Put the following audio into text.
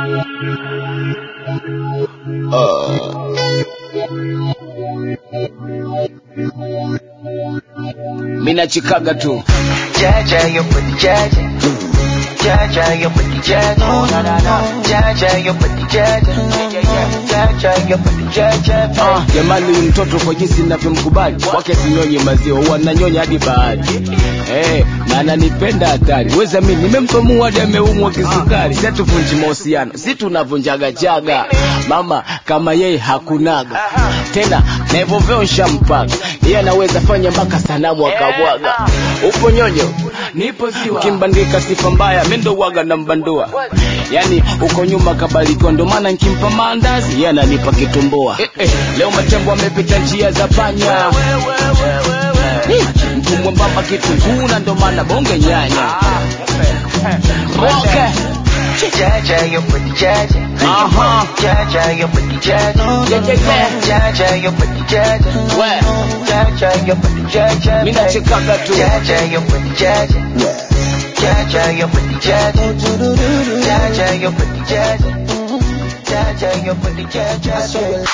Mina chikaga tu Jaja, you put the jaja. Jaja, you put the jaja. Oh, na na na. Jaja, you put the jaja. Jaja, you put the jaja. Jamani mtoto kwa jinsi ninavyomkubali wake sinyonyi maziwa huwa nanyonya hadi bahari. Na ananipenda hatari. Weza mimi nimemtomua hadi ameumwa kisukari. Sisi tuvunji mahusiano. Sisi tunavunjaga jaga. Mama kama yeye hakunaga. Tena na hivyo vyo nshampaka. Yeye anaweza fanya mpaka sanamu akabwaga. Upo nyonyo nipo ziwa. Kimbandika sifa mbaya mendo waga na mbandua. Yani uko nyuma kabaliko ndo maana nikimpa maandazi yeye ananipa kitumbua. Leo matembo amepita njia za panya. Mtu mwembamba kitunguu na ndo maana bonge nyanya. Okay. Jaja, you put the jaja. Jaja, you put the jaja. Jaja, you put the jaja. Jaja, you put the jaja. Mina chikaga tu Jaja, you put the jaja. Jaja, you put the jaja. Jaja, you put the jaja. Jaja, you put the jaja.